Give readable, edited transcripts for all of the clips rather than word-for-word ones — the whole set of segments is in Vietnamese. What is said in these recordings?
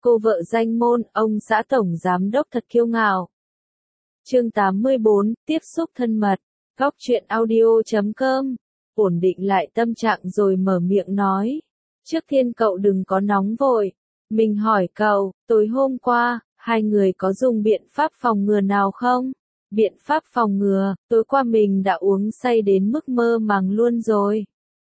Cô vợ danh môn, ông xã tổng giám đốc thật kiêu ngạo. Chương 84, tiếp xúc thân mật. Góc truyện audio.com. Ổn định lại tâm trạng rồi mở miệng nói. Trước tiên cậu đừng có nóng vội. Mình hỏi cậu, tối hôm qua, hai người có dùng biện pháp phòng ngừa nào không? Biện pháp phòng ngừa, tối qua mình đã uống say đến mức mơ màng luôn rồi.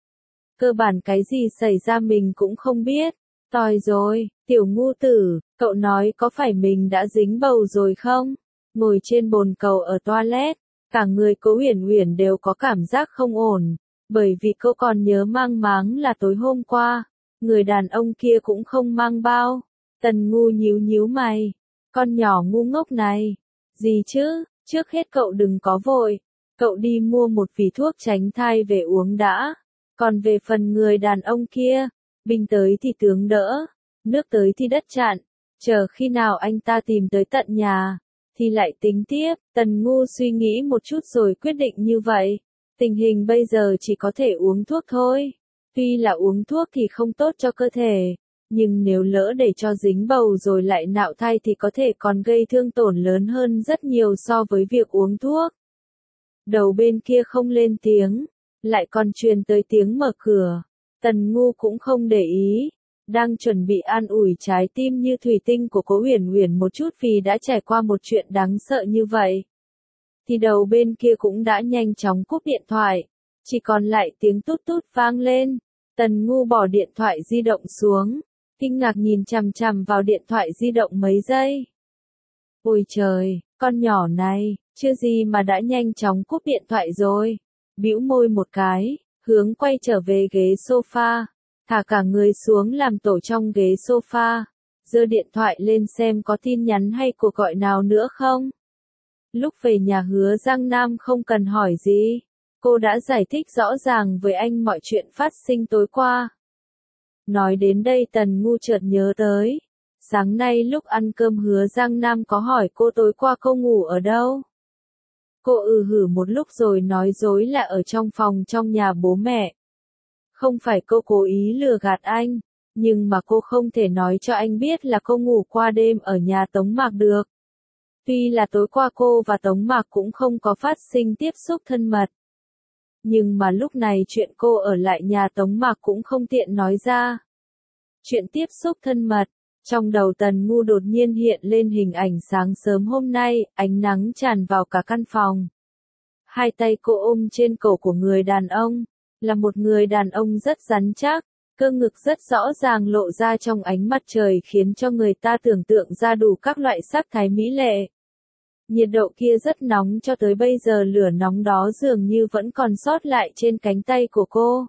Cơ bản cái gì xảy ra mình cũng không biết. Tòi rồi, tiểu ngu tử, cậu nói có phải mình đã dính bầu rồi không? Ngồi trên bồn cầu ở toilet, cả người Cố Uyển Uyển đều có cảm giác không ổn, bởi vì cô còn nhớ mang máng là tối hôm qua, người đàn ông kia cũng không mang bao. Tần Ngu nhíu nhíu mày, con nhỏ ngu ngốc này, gì chứ, trước hết cậu đừng có vội, cậu đi mua một vỉ thuốc tránh thai về uống đã, còn về phần người đàn ông kia, binh tới thì tướng đỡ, nước tới thì đất chặn, chờ khi nào anh ta tìm tới tận nhà, thì lại tính tiếp. Tần Ngu suy nghĩ một chút rồi quyết định như vậy. Tình hình bây giờ chỉ có thể uống thuốc thôi. Tuy là uống thuốc thì không tốt cho cơ thể, nhưng nếu lỡ để cho dính bầu rồi lại nạo thai thì có thể còn gây thương tổn lớn hơn rất nhiều so với việc uống thuốc. Đầu bên kia không lên tiếng, lại còn truyền tới tiếng mở cửa. Tần Ngu cũng không để ý, đang chuẩn bị an ủi trái tim như thủy tinh của Cố Uyển Uyển một chút vì đã trải qua một chuyện đáng sợ như vậy. Thì đầu bên kia cũng đã nhanh chóng cúp điện thoại, chỉ còn lại tiếng tút tút vang lên. Tần Ngu bỏ điện thoại di động xuống, kinh ngạc nhìn chằm chằm vào điện thoại di động mấy giây. Ôi trời, con nhỏ này, chưa gì mà đã nhanh chóng cúp điện thoại rồi. Bĩu môi một cái, hướng quay trở về ghế sofa, thả cả người xuống làm tổ trong ghế sofa, giơ điện thoại lên xem có tin nhắn hay cuộc gọi nào nữa không. Lúc về nhà Hứa Giang Nam không cần hỏi gì, cô đã giải thích rõ ràng với anh mọi chuyện phát sinh tối qua. Nói đến đây Tần Ngu chợt nhớ tới, sáng nay lúc ăn cơm Hứa Giang Nam có hỏi cô tối qua cô ngủ ở đâu. Cô hử một lúc rồi nói dối là ở trong phòng trong nhà bố mẹ. Không phải cô cố ý lừa gạt anh, nhưng mà cô không thể nói cho anh biết là cô ngủ qua đêm ở nhà Tống Mạc được. Tuy là tối qua cô và Tống Mạc cũng không có phát sinh tiếp xúc thân mật. Nhưng mà lúc này chuyện cô ở lại nhà Tống Mạc cũng không tiện nói ra. Chuyện tiếp xúc thân mật, trong đầu Tần Ngu đột nhiên hiện lên hình ảnh sáng sớm hôm nay, ánh nắng tràn vào cả căn phòng. Hai tay cô ôm trên cổ của người đàn ông, là một người đàn ông rất rắn chắc, cơ ngực rất rõ ràng lộ ra trong ánh mặt trời khiến cho người ta tưởng tượng ra đủ các loại sắc thái mỹ lệ. Nhiệt độ kia rất nóng cho tới bây giờ lửa nóng đó dường như vẫn còn sót lại trên cánh tay của cô.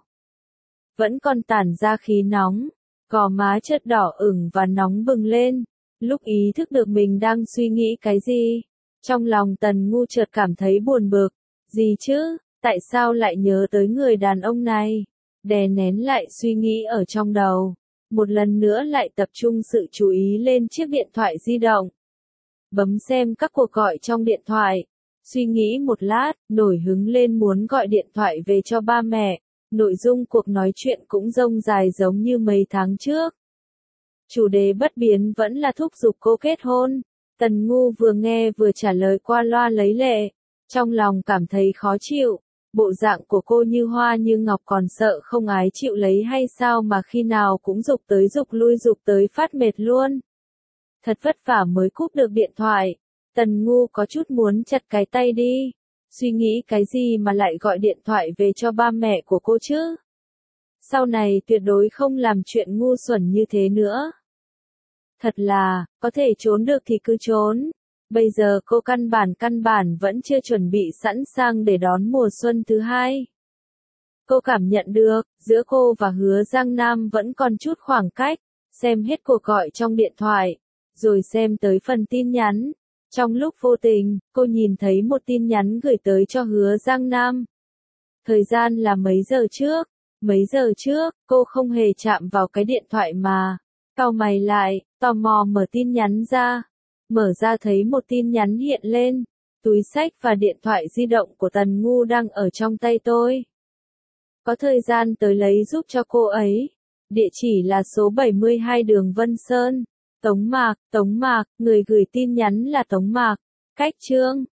Vẫn còn tản ra khí nóng, gò má chợt đỏ ửng và nóng bừng lên. Lúc ý thức được mình đang suy nghĩ cái gì, trong lòng Tần Ngu chợt cảm thấy buồn bực. Gì chứ, tại sao lại nhớ tới người đàn ông này? Đè nén lại suy nghĩ ở trong đầu. Một lần nữa lại tập trung sự chú ý lên chiếc điện thoại di động. Bấm xem các cuộc gọi trong điện thoại. Suy nghĩ một lát, nổi hứng lên muốn gọi điện thoại về cho ba mẹ. Nội dung cuộc nói chuyện cũng rông dài giống như mấy tháng trước. Chủ đề bất biến vẫn là thúc giục cô kết hôn. Tần Ngu vừa nghe vừa trả lời qua loa lấy lệ. Trong lòng cảm thấy khó chịu. Bộ dạng của cô như hoa như ngọc còn sợ không ái chịu lấy hay sao mà khi nào cũng giục tới giục lui giục tới phát mệt luôn. Thật vất vả mới cúp được điện thoại. Tần Ngu có chút muốn chặt cái tay đi. Suy nghĩ cái gì mà lại gọi điện thoại về cho ba mẹ của cô chứ? Sau này tuyệt đối không làm chuyện ngu xuẩn như thế nữa. Thật là, có thể trốn được thì cứ trốn. Bây giờ cô căn bản vẫn chưa chuẩn bị sẵn sàng để đón mùa xuân thứ hai. Cô cảm nhận được, giữa cô và Hứa Giang Nam vẫn còn chút khoảng cách. Xem hết cuộc gọi trong điện thoại, rồi xem tới phần tin nhắn. Trong lúc vô tình, cô nhìn thấy một tin nhắn gửi tới cho Hứa Giang Nam. Thời gian là mấy giờ trước? Mấy giờ trước, cô không hề chạm vào cái điện thoại mà. Cau mày lại, tò mò mở tin nhắn ra. Mở ra thấy một tin nhắn hiện lên. Túi xách và điện thoại di động của Tần Ngu đang ở trong tay tôi. Có thời gian tới lấy giúp cho cô ấy. Địa chỉ là số 72 đường Vân Sơn. Tống Mạc, người gửi tin nhắn là Tống Mạc. Cách chương